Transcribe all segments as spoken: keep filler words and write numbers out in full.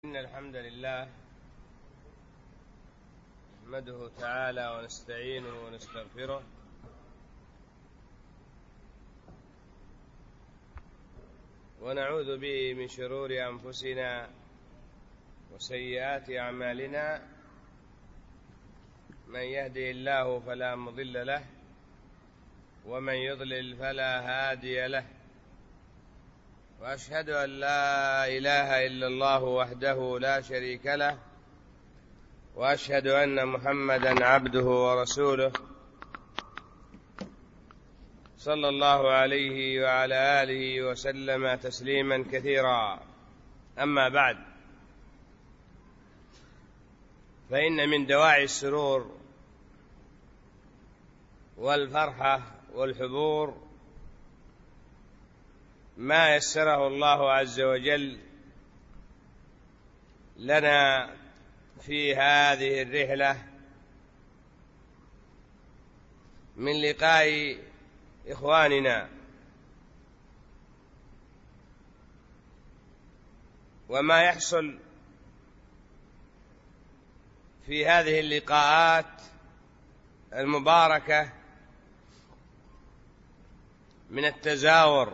إن الحمد لله نحمده تعالى ونستعينه ونستغفره ونعوذ به من شرور أنفسنا وسيئات أعمالنا. من يهده الله فلا مضل له ومن يضلل فلا هادي له، وأشهد أن لا إله إلا الله وحده لا شريك له، وأشهد أن محمدا عبده ورسوله صلى الله عليه وعلى آله وسلم تسليما كثيرا. أما بعد، فإن من دواعي السرور والفرحة والحبور ما يسره الله عز وجل لنا في هذه الرحلة من لقاء إخواننا، وما يحصل في هذه اللقاءات المباركة من التزاور،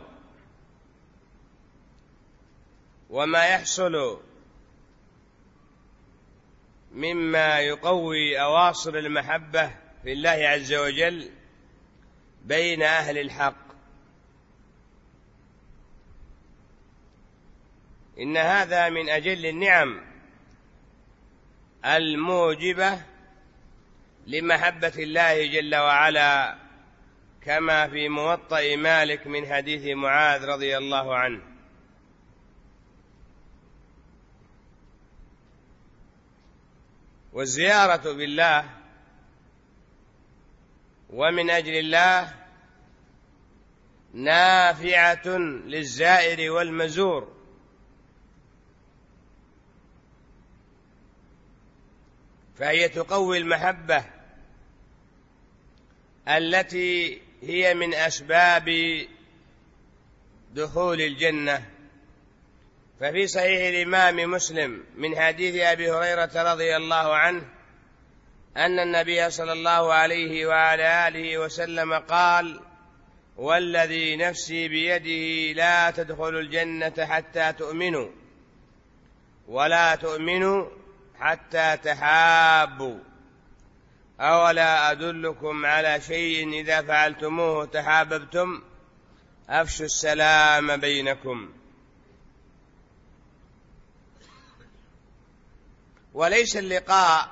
وما يحصل مما يقوي أواصر المحبة في الله عز وجل بين أهل الحق، إن هذا من أجل النعم الموجبة لمحبة الله جل وعلا، كما في موطأ مالك من حديث معاذ رضي الله عنه. والزيارة بالله ومن أجل الله نافعة للزائر والمزور، فهي تقوي المحبة التي هي من أسباب دخول الجنة. ففي صحيح الإمام مسلم من حديث أبي هريرة رضي الله عنه أن النبي صلى الله عليه وعلى آله وسلم قال: والذي نفسي بيده لا تدخلوا الجنة حتى تؤمنوا، ولا تؤمنوا حتى تحابوا، أولا أدلكم على شيء إذا فعلتموه تحاببتم؟ أفشوا السلام بينكم. وليس اللقاء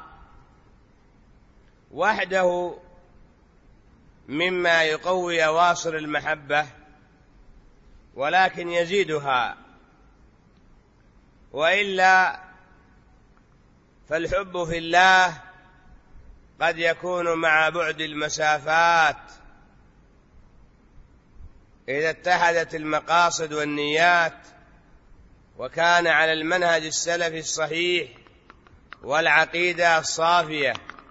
وحده مما يقوي أواصر المحبة، ولكن يزيدها، وإلا فالحب في الله قد يكون مع بعد المسافات إذا اتحدت المقاصد والنيات، وكان على المنهج السلفي الصحيح والعقيدة الصافية.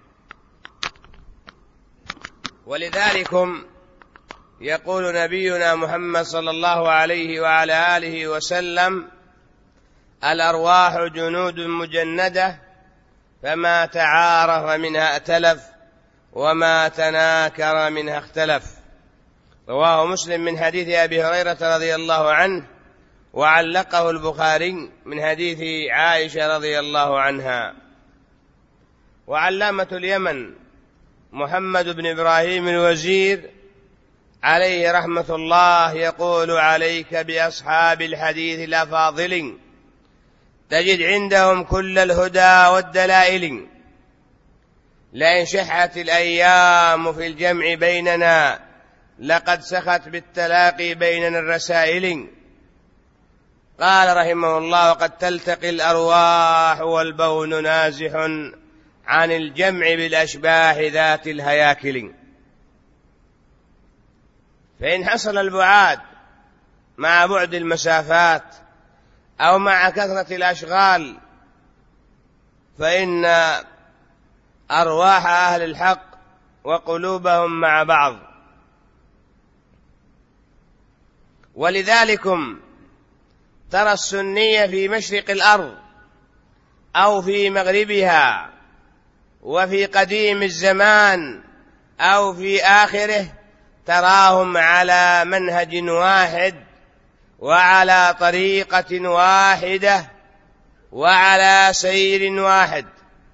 ولذلكم يقول نبينا محمد صلى الله عليه وعلى آله وسلم: الأرواح جنود مجندة، فما تعارف منها ائتلف، وما تناكر منها اختلف. رواه مسلم من حديث أبي هريرة رضي الله عنه، وعلقه البخاري من حديث عائشة رضي الله عنها. وعلامة اليمن محمد بن إبراهيم الوزير عليه رحمة الله يقول: عليك بأصحاب الحديث الأفاضل، تجد عندهم كل الهدى والدلائل، لئن شحت الأيام في الجمع بيننا لقد سخت بالتلاقي بيننا الرسائل. قال رحمه الله: وقد تلتقي الأرواح والبون نازح عن الجمع بالأشباح ذات الهياكل. فإن حصل البعاد مع بعد المسافات أو مع كثرة الأشغال، فإن أرواح أهل الحق وقلوبهم مع بعض. ولذلكم ترى السنية في مشرق الأرض أو في مغربها وفي قديم الزمان أو في آخره تراهم على منهج واحد وعلى طريقة واحدة وعلى سير واحد،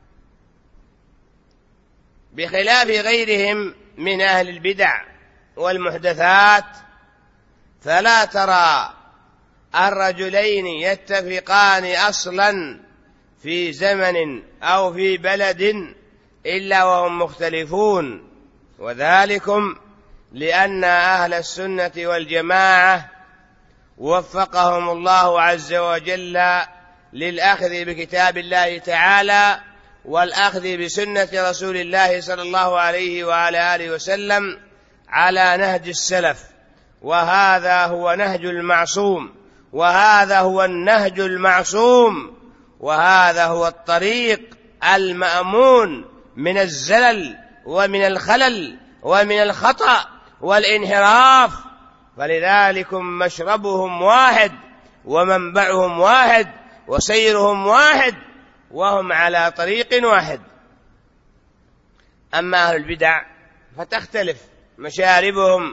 بخلاف غيرهم من أهل البدع والمحدثات، فلا ترى الرجلين يتفقان أصلا في زمن أو في بلد إلا وهم مختلفون، وذلكم لأن أهل السنة والجماعة وفقهم الله عز وجل للأخذ بكتاب الله تعالى والأخذ بسنة رسول الله صلى الله عليه وعلى آله وسلم على نهج السلف، وهذا هو نهج المعصوم، وهذا هو النهج المعصوم، وهذا هو الطريق المأمون من الزلل ومن الخلل ومن الخطأ والانحراف. فلذلك مشربهم واحد ومنبعهم واحد وسيرهم واحد وهم على طريق واحد. أما أهل البدع فتختلف مشاربهم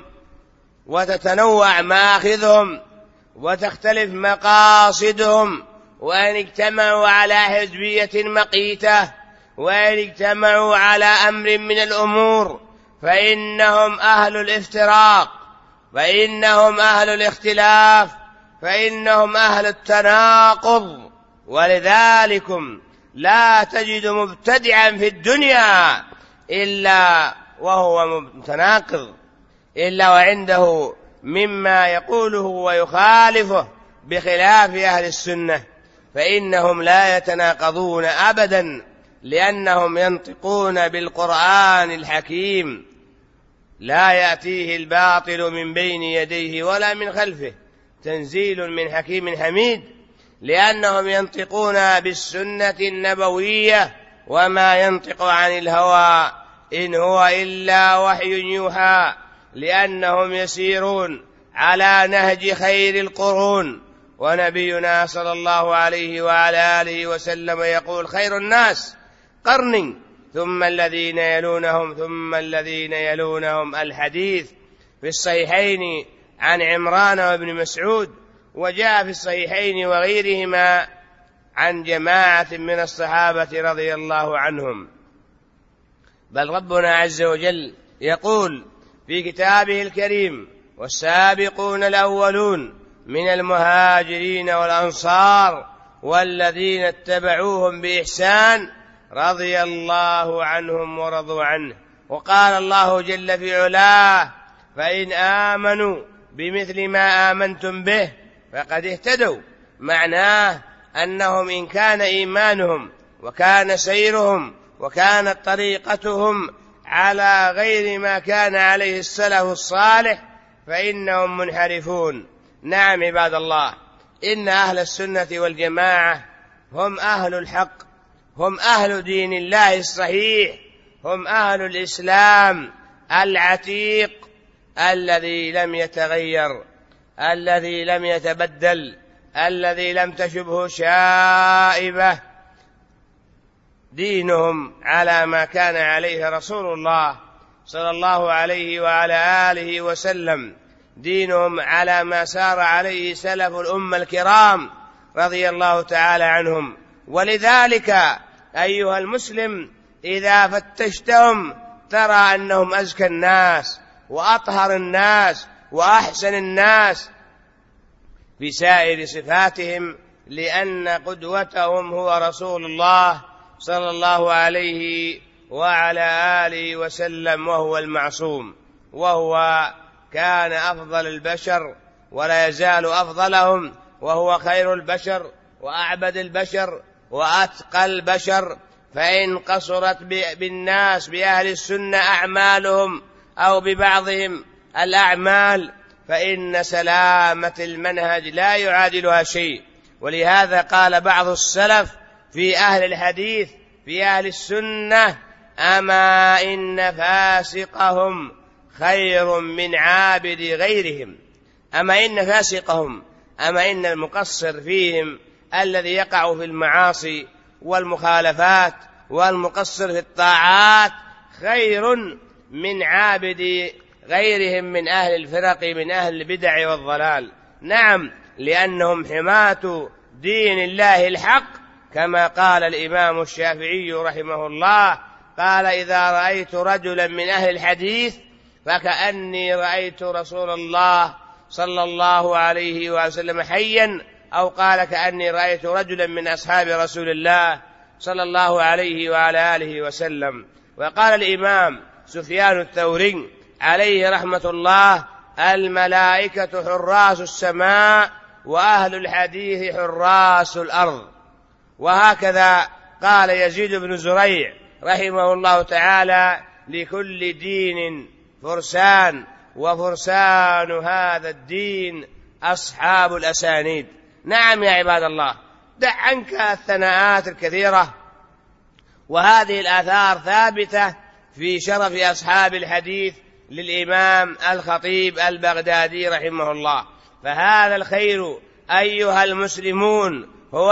وتتنوع مآخذهم وتختلف مقاصدهم، وإن اجتمعوا على حزبية مقيتة وإن اجتمعوا على أمر من الأمور فإنهم أهل الافتراق، فإنهم أهل الاختلاف، فإنهم أهل التناقض. ولذلكم لا تجد مبتدعا في الدنيا إلا وهو متناقض، إلا وعنده مما يقوله ويخالفه، بخلاف أهل السنة فإنهم لا يتناقضون أبدا، لأنهم ينطقون بالقرآن الحكيم لا يأتيه الباطل من بين يديه ولا من خلفه، تنزيل من حكيم حميد، لأنهم ينطقون بالسنة النبوية وما ينطق عن الهوى إن هو إلا وحي يوحى، لأنهم يسيرون على نهج خير القرون. ونبينا صلى الله عليه وعلى آله وسلم يقول: خير الناس قرني ثم الذين يلونهم ثم الذين يلونهم. الحديث في الصحيحين عن عمران وابن مسعود، وجاء في الصحيحين وغيرهما عن جماعة من الصحابة رضي الله عنهم. بل ربنا عز وجل يقول في كتابه الكريم: والسابقون الأولون من المهاجرين والأنصار والذين اتبعوهم بإحسان رضي الله عنهم ورضوا عنه. وقال الله جل في علاه: فإن آمنوا بمثل ما آمنتم به فقد اهتدوا. معناه أنهم إن كان إيمانهم وكان سيرهم وكانت طريقتهم على غير ما كان عليه السلف الصالح فإنهم منحرفون. نعم عباد الله، إن أهل السنة والجماعة هم أهل الحق، هم أهل دين الله الصحيح، هم أهل الإسلام العتيق الذي لم يتغير، الذي لم يتبدل، الذي لم تشبه شائبة. دينهم على ما كان عليه رسول الله صلى الله عليه وعلى آله وسلم، دينهم على ما سار عليه سلف الأمة الكرام رضي الله تعالى عنهم. ولذلك أيها المسلم إذا فتشتهم ترى أنهم أزكى الناس وأطهر الناس وأحسن الناس في سائر صفاتهم، لأن قدوتهم هو رسول الله صلى الله عليه وعلى آله وسلم، وهو المعصوم، وهو كان أفضل البشر ولا يزال أفضلهم، وهو خير البشر وأعبد البشر وأتقى البشر. فإن قصرت بالناس بأهل السنة أعمالهم أو ببعضهم الأعمال فإن سلامة المنهج لا يعادلها شيء. ولهذا قال بعض السلف في أهل الحديث في أهل السنة: أما إن فاسقهم خير من عابد غيرهم. أما إن فاسقهم، أما إن المقصر فيهم الذي يقع في المعاصي والمخالفات والمقصر في الطاعات خير من عابد غيرهم من أهل الفرق من أهل البدع والضلال. نعم، لأنهم حماة دين الله الحق، كما قال الإمام الشافعي رحمه الله، قال: إذا رأيت رجلا من أهل الحديث فكأني رأيت رسول الله صلى الله عليه وسلم حيا، أو قال: كأني رأيت رجلا من أصحاب رسول الله صلى الله عليه وعلى آله وسلم. وقال الإمام سفيان الثوري عليه رحمة الله: الملائكة حراس السماء وأهل الحديث حراس الأرض. وهكذا قال يزيد بن زريع رحمه الله تعالى: لكل دين فرسان، وفرسان هذا الدين أصحاب الأسانيد. نعم يا عباد الله، دع عنك الثناءات الكثيرة، وهذه الآثار ثابتة في شرف أصحاب الحديث للإمام الخطيب البغدادي رحمه الله. فهذا الخير أيها المسلمون هو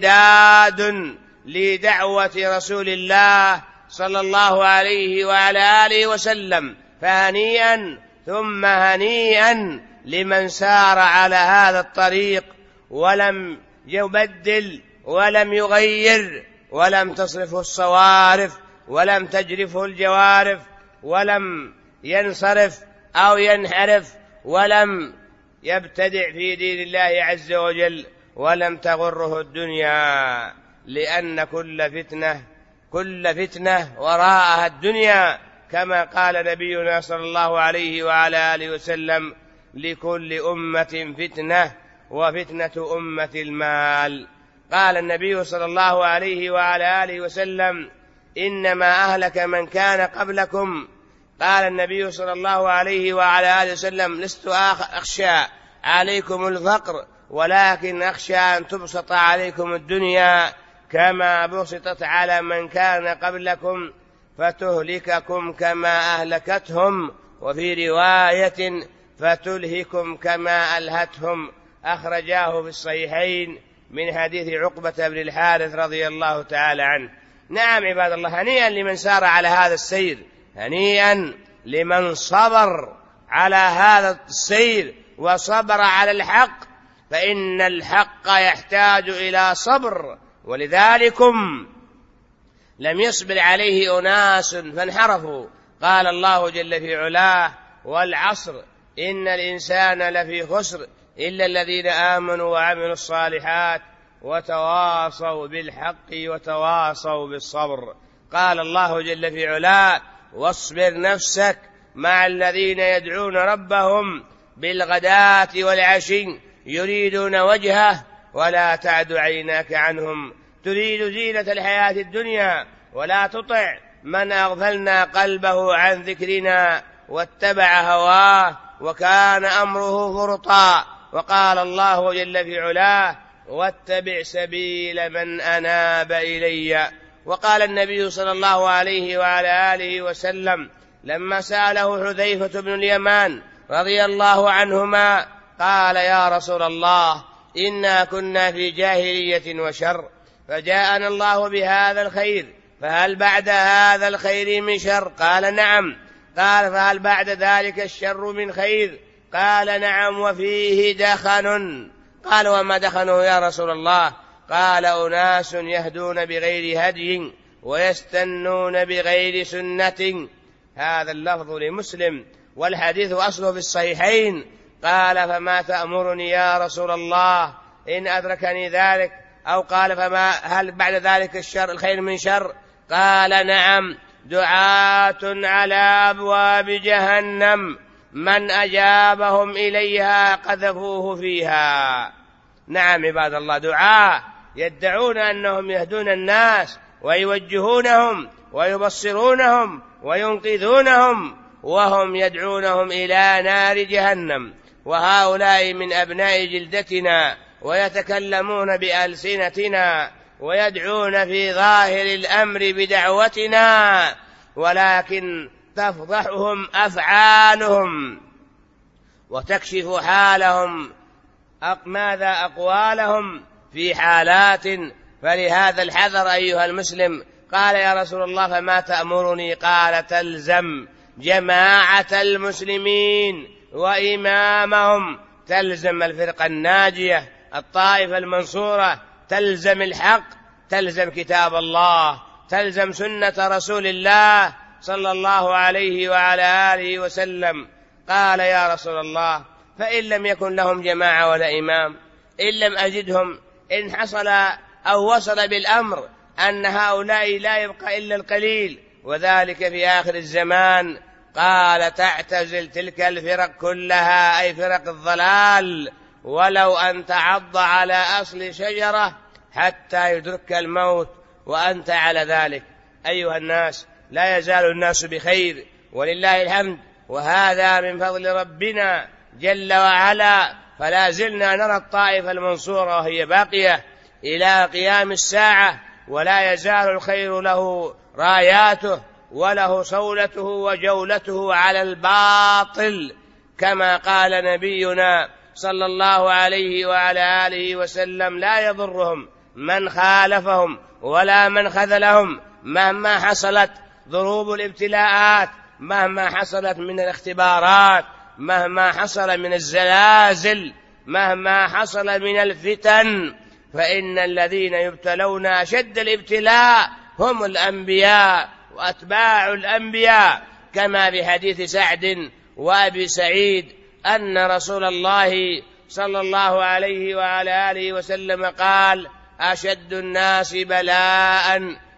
امتداد لدعوة رسول الله صلى الله عليه وعلى آله وسلم، فهنيئا ثم هنيئا لمن سار على هذا الطريق ولم يبدل ولم يغير ولم تصرفه الصوارف ولم تجرفه الجوارف ولم ينصرف أو ينحرف ولم يبتدع في دين الله عز وجل ولم تغره الدنيا، لأن كل فتنة كل فتنة وراءها الدنيا، كما قال نبينا صلى الله عليه وعلى آله وسلم: لكل أمة فتنة وفتنة أمة المال. قال النبي صلى الله عليه وعلى آله وسلم: إنما أهلك من كان قبلكم. قال النبي صلى الله عليه وعلى آله وسلم: لست أخشى عليكم الفقر، ولكن أخشى أن تبسط عليكم الدنيا كما بسطت على من كان قبلكم فتهلككم كما أهلكتهم، وفي رواية فتلهكم كما ألهتهم. أخرجاه في الصحيحين من حديث عقبة بن الحارث رضي الله تعالى عنه. نعم عباد الله، هنيئا لمن سار على هذا السير، هنيئا لمن صبر على هذا السير وصبر على الحق، فإن الحق يحتاج إلى صبر، ولذلكم لم يصبر عليه أناس فانحرفوا. قال الله جل في علاه: والعصر إن الإنسان لفي خسر إلا الذين آمنوا وعملوا الصالحات وتواصوا بالحق وتواصوا بالصبر. قال الله جل في علاه: واصبر نفسك مع الذين يدعون ربهم بالغداة والعشي يريدون وجهه ولا تعد عيناك عنهم تريد زينة الحياة الدنيا ولا تطع من أغفلنا قلبه عن ذكرنا واتبع هواه وكان أمره فرطا. وقال الله جل في علاه: واتبع سبيل من أناب إلي. وقال النبي صلى الله عليه وعلى آله وسلم لما سأله حذيفة بن اليمان رضي الله عنهما، قال: يا رسول الله، إنا كنا في جاهلية وشر، فجاءنا الله بهذا الخير، فهل بعد هذا الخير من شر؟ قال: نعم. قال: فهل بعد ذلك الشر من خير؟ قال: نعم، وفيه دخن. قال: وما دخنه يا رسول الله؟ قال: أناس يهدون بغير هدي ويستنون بغير سنة. هذا اللفظ لمسلم، والحديث أصله في الصحيحين. قال: فما تأمرني يا رسول الله إن أدركني ذلك؟ أو قال: فما هل بعد ذلك الشر الخير من شر؟ قال: نعم، دعاة على أبواب جهنم من أجابهم إليها قذفوه فيها. نعم عباد الله، دعاة يدعون أنهم يهدون الناس ويوجهونهم ويبصرونهم وينقذونهم، وهم يدعونهم إلى نار جهنم. وهؤلاء من أبناء جلدتنا ويتكلمون بألسنتنا ويدعون في ظاهر الأمر بدعوتنا، ولكن تفضحهم أفعالهم وتكشف حالهم ماذا أقوالهم في حالات فلهذا الحذر أيها المسلم. قال يا رسول الله فما تأمرني؟ قال تلزم جماعة المسلمين وإمامهم، تلزم الفرقة الناجية الطائفة المنصورة، تلزم الحق، تلزم كتاب الله، تلزم سنة رسول الله صلى الله عليه وعلى آله وسلم. قال يا رسول الله فإن لم يكن لهم جماعة ولا إمام، إن لم أجدهم، إن حصل أو وصل بالأمر أن هؤلاء لا يبقى إلا القليل وذلك في آخر الزمان، قال تعتزل تلك الفرق كلها، أي فرق الضلال، ولو أن تعض على أصل شجرة حتى يدرك الموت وأنت على ذلك. أيها الناس، لا يزال الناس بخير ولله الحمد، وهذا من فضل ربنا جل وعلا، فلا زلنا نرى الطائفة المنصورة وهي باقية إلى قيام الساعة، ولا يزال الخير له راياته وله صولته وجولته على الباطل، كما قال نبينا صلى الله عليه وعلى آله وسلم لا يضرهم من خالفهم ولا من خذلهم مهما حصلت ضروب الابتلاءات، مهما حصلت من الاختبارات، مهما حصل من الزلازل، مهما حصل من الفتن، فإن الذين يبتلون أشد الابتلاء هم الأنبياء وأتباع الأنبياء، كما في حديث سعد وأبي سعيد أن رسول الله صلى الله عليه وعلى آله وسلم قال أشد الناس بلاء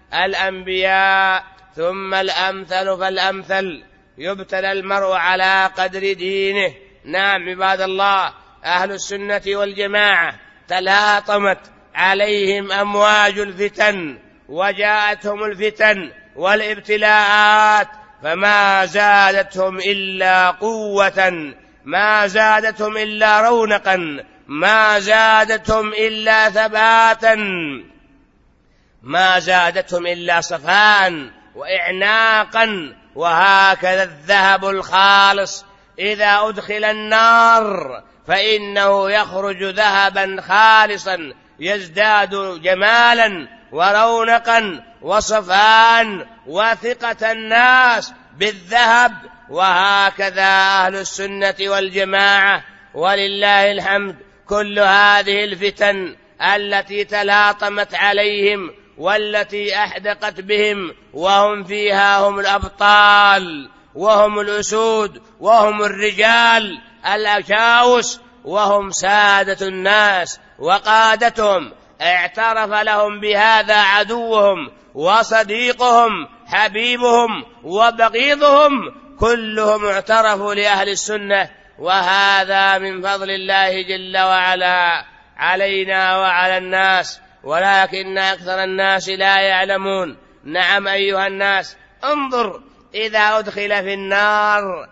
الأنبياء ثم الأمثل فالأمثل، يبتلى المرء على قدر دينه. نعم عباد الله، أهل السنة والجماعة تلاطمت عليهم أمواج الفتن وجاءتهم الفتن والابتلاءات فما زادتهم إلا قوة، ما زادتهم إلا رونقا، ما زادتهم إلا ثباتا، ما زادتهم إلا صفاء وإعناقا. وهكذا الذهب الخالص إذا أدخل النار فإنه يخرج ذهبا خالصا يزداد جمالا ورونقا وصفاء وثقة الناس بالذهب. وهكذا أهل السنة والجماعة ولله الحمد، كل هذه الفتن التي تلاطمت عليهم والتي أحدقت بهم وهم فيها هم الأبطال وهم الأسود وهم الرجال الأشاوس وهم سادة الناس وقادتهم، اعترف لهم بهذا عدوهم وصديقهم حبيبهم وبغيضهم، كلهم اعترفوا لأهل السنة، وهذا من فضل الله جل وعلا علينا وعلى الناس، ولكن أكثر الناس لا يعلمون. نعم أيها الناس، انظر إذا أدخل في النار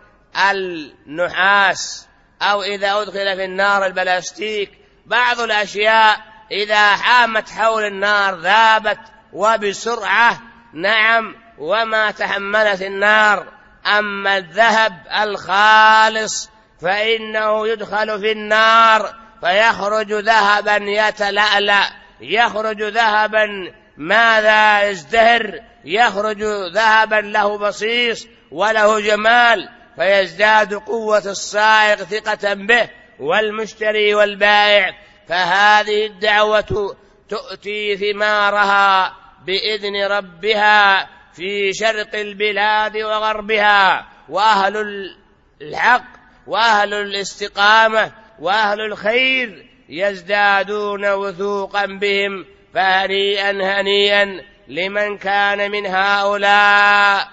النحاس أو إذا أدخل في النار البلاستيك، بعض الأشياء إذا حامت حول النار ذابت وبسرعة، نعم، وما تحملت النار. أما الذهب الخالص فإنه يدخل في النار فيخرج ذهبا يتلألأ، يخرج ذهبا ماذا يزدهر، يخرج ذهبا له بصيص وله جمال، فيزداد قوة السائق ثقة به والمشتري والبائع. فهذه الدعوة تؤتي ثمارها بإذن ربها في شرق البلاد وغربها، وأهل الحق وأهل الاستقامة وأهل الخير يزدادون وثوقا بهم، فهنيئا هنيئا لمن كان من هؤلاء،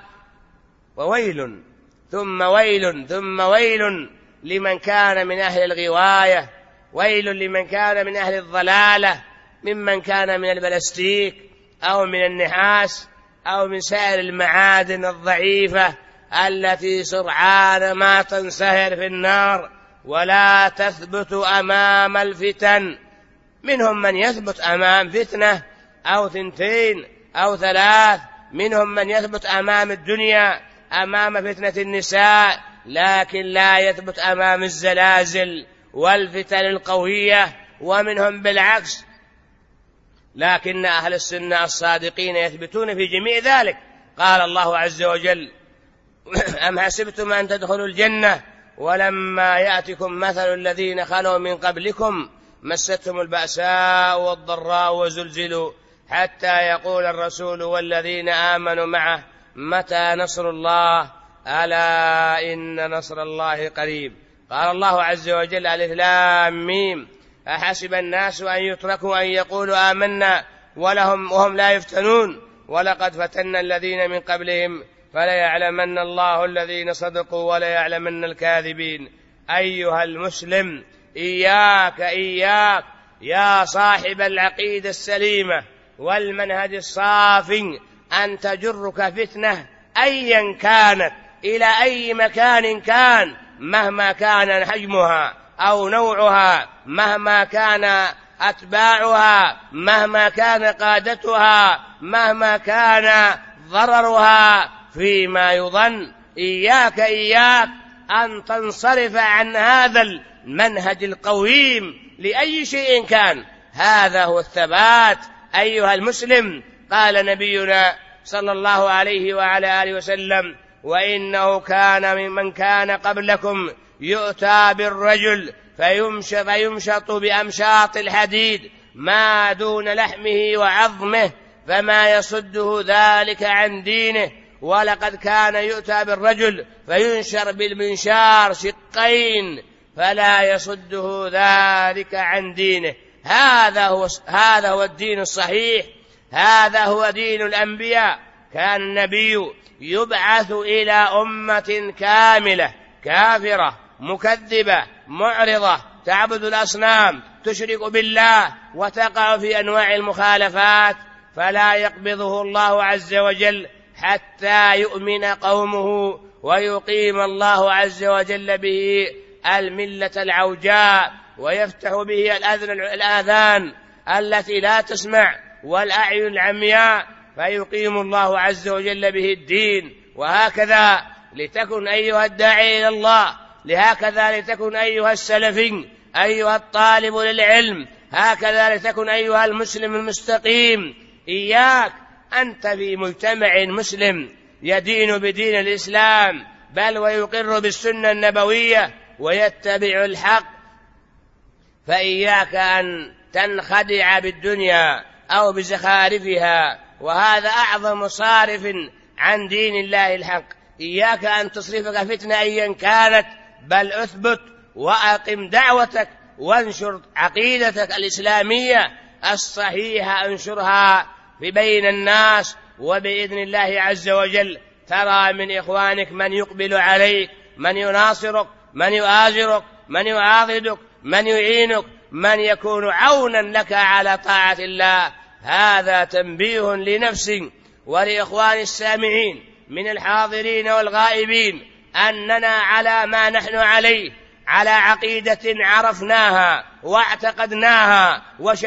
وويل ثم ويل ثم ويل لمن كان من أهل الغواية، ويل لمن كان من أهل الضلالة، ممن كان من البلاستيك أو من النحاس أو من سائر المعادن الضعيفة التي سرعان ما تنسهر في النار ولا تثبت أمام الفتن. منهم من يثبت أمام فتنة أو ثنتين أو ثلاث، منهم من يثبت أمام الدنيا، أمام فتنة النساء، لكن لا يثبت أمام الزلازل والفتن القوية. ومنهم بالعكس لكن أهل السنة الصادقين يثبتون في جميع ذلك. قال الله عز وجل: أم حسبتم أن تدخلوا الجنة ولما يأتكم مثل الذين خلوا من قبلكم مستهم البأساء والضراء وزلزلوا حتى يقول الرسول والذين آمنوا معه متى نصر الله ألا إن نصر الله قريب. قال الله عز وجل: ألف لام ميم أحسب الناس أن يتركوا أن يقولوا آمنا ولهم وهم لا يفتنون ولقد فتنا الذين من قبلهم فليعلمن الله الذين صدقوا وليعلمن الكاذبين. أيها المسلم، إياك إياك يا صاحب العقيدة السليمة والمنهج الصافي أن تجرك فتنة أيا كانت إلى أي مكان كان، مهما كان حجمها أو نوعها، مهما كان أتباعها، مهما كان قادتها، مهما كان ضررها فيما يظن. إياك إياك أن تنصرف عن هذا المنهج القويم لأي شيء كان. هذا هو الثبات أيها المسلم. قال نبينا صلى الله عليه وعلى آله وسلم: وإنه كان ممن كان قبلكم يؤتى بالرجل فيمشط بأمشاط الحديد ما دون لحمه وعظمه فما يصده ذلك عن دينه، ولقد كان يؤتى بالرجل فينشر بالمنشار شقين فلا يصده ذلك عن دينه. هذا هو هذا هو الدين الصحيح، هذا هو دين الأنبياء. كان النبي يبعث إلى أمة كاملة كافرة مكذبة معرضة تعبد الأصنام تشرك بالله وتقع في أنواع المخالفات، فلا يقبضه الله عز وجل حتى يؤمن قومه ويقيم الله عز وجل به الملة العوجاء ويفتح به الآذان التي لا تسمع والأعين العمياء، فيقيم الله عز وجل به الدين. وهكذا لتكن أيها الداعي إلى الله، لهكذا لتكن أيها السلفي، أيها الطالب للعلم، هكذا لتكن أيها المسلم المستقيم. إياك أنت في مجتمع مسلم يدين بدين الإسلام بل ويقر بالسنة النبوية ويتبع الحق، فإياك أن تنخدع بالدنيا أو بزخارفها، وهذا أعظم صارف عن دين الله الحق. إياك أن تصرفك فتنة أيا كانت، بل أثبت وأقم دعوتك وانشر عقيدتك الإسلامية الصحيحة، انشرها بين الناس، وبإذن الله عز وجل ترى من إخوانك من يقبل عليك، من يناصرك، من يؤازرك، من يعاضدك، من يعينك، من يكون عونا لك على طاعة الله. هذا تنبيه لنفسي ولإخوان السامعين من الحاضرين والغائبين أننا على ما نحن عليه، على عقيدة عرفناها واعتقدناها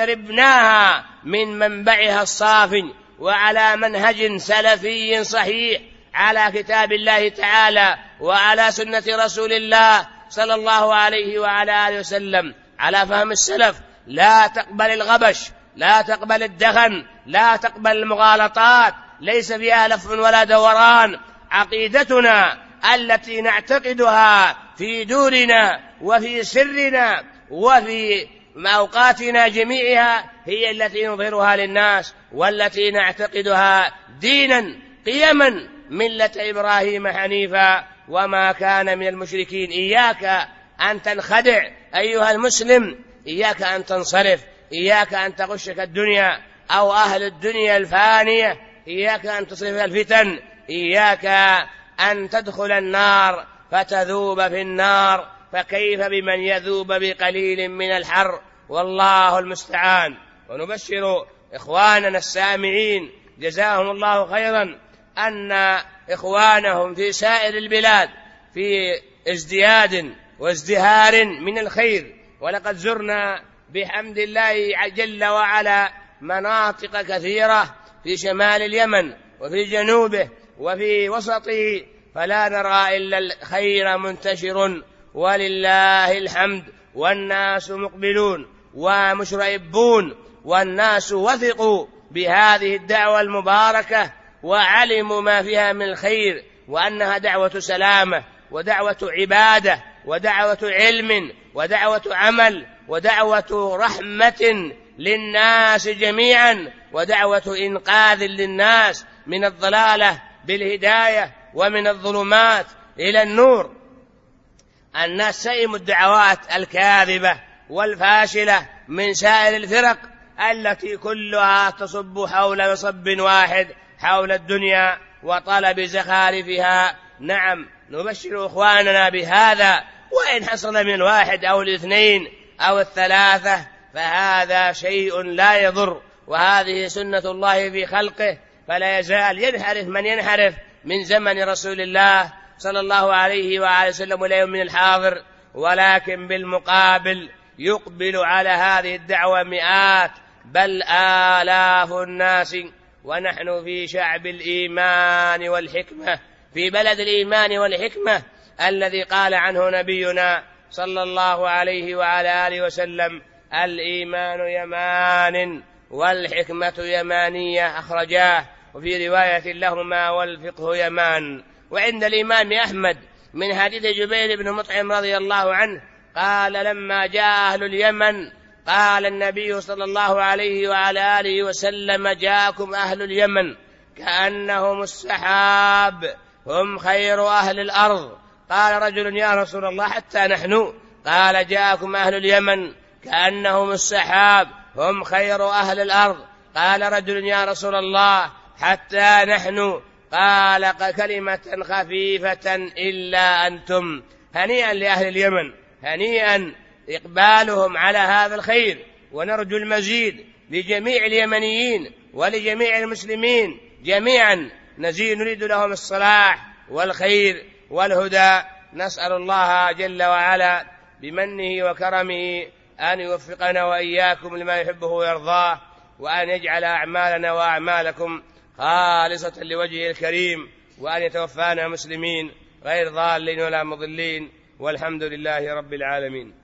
وشربناها من منبعها الصافي، وعلى منهج سلفي صحيح، على كتاب الله تعالى وعلى سنة رسول الله صلى الله عليه وعلى آله وسلم، على فهم السلف. لا تقبل الغبش، لا تقبل الدخن، لا تقبل المغالطات، ليس فيها لف ولا دوران. عقيدتنا التي نعتقدها في دورنا وفي سرنا وفي أوقاتنا جميعها هي التي نظهرها للناس، والتي نعتقدها دينا قيما ملة إبراهيم حنيفا وما كان من المشركين. إياك أن تنخدع أيها المسلم، إياك أن تنصرف، إياك أن تغشك الدنيا أو أهل الدنيا الفانية، إياك أن تصرف الفتن، إياك أن تدخل النار فتذوب في النار، فكيف بمن يذوب بقليل من الحر؟ والله المستعان. ونبشر إخواننا السامعين جزاهم الله خيرا أن إخوانهم في سائر البلاد في ازدياد وازدهار من الخير، ولقد زرنا بحمد الله جل وعلا مناطق كثيرة في شمال اليمن وفي جنوبه وفي وسطه، فلا نرى إلا الخير منتشر ولله الحمد، والناس مقبلون ومشرئبون والناس وثقوا بهذه الدعوة المباركة وعلموا ما فيها من الخير، وأنها دعوة سلامة ودعوة عبادة ودعوة علم ودعوة عمل ودعوة رحمة للناس جميعا ودعوة إنقاذ للناس من الضلالة بالهداية ومن الظلمات إلى النور. الناس سئموا الدعوات الكاذبة والفاشلة من سائر الفرق التي كلها تصب حول مصب واحد، حول الدنيا وطلب زخارفها. نعم، نبشر إخواننا بهذا، وإن حصل من الواحد أو الاثنين أو الثلاثة فهذا شيء لا يضر، وهذه سنة الله في خلقه، فلا يزال ينحرف من ينحرف من زمن رسول الله صلى الله عليه وآله وسلم إلى يوم الحاضر، ولكن بالمقابل يقبل على هذه الدعوة مئات بل آلاف الناس، ونحن في شعب الإيمان والحكمة، في بلد الإيمان والحكمة الذي قال عنه نبينا صلى الله عليه وعلى آله وسلم: الإيمان يمان والحكمة يمانية، أخرجاه، وفي رواية لهما: والفقه يمان. وعند الإمام أحمد من حديث جبير بن مطعم رضي الله عنه قال: لما جاء أهل اليمن قال النبي صلى الله عليه وعلى آله وسلم: جاءكم أهل اليمن كأنهم السحاب، هم خير أهل الأرض. قال رجل: يا رسول الله حتى نحن؟ قال: جاءكم أهل اليمن كأنهم السحاب، هم خير أهل الأرض. قال رجل: يا رسول الله حتى نحن؟ قال: كلمة خفيفة إلا أنتم. هنيئا لأهل اليمن، هنيئا إقبالهم على هذا الخير، ونرجو المزيد لجميع اليمنيين ولجميع المسلمين جميعا. نزيد نريد لهم الصلاح والخير والهدى. نسأل الله جل وعلا بمنه وكرمه أن يوفقنا وإياكم لما يحبه ويرضاه، وأن يجعل أعمالنا وأعمالكم خالصة لوجهه الكريم، وأن يتوفانا مسلمين غير ضالين ولا مضلين، والحمد لله رب العالمين.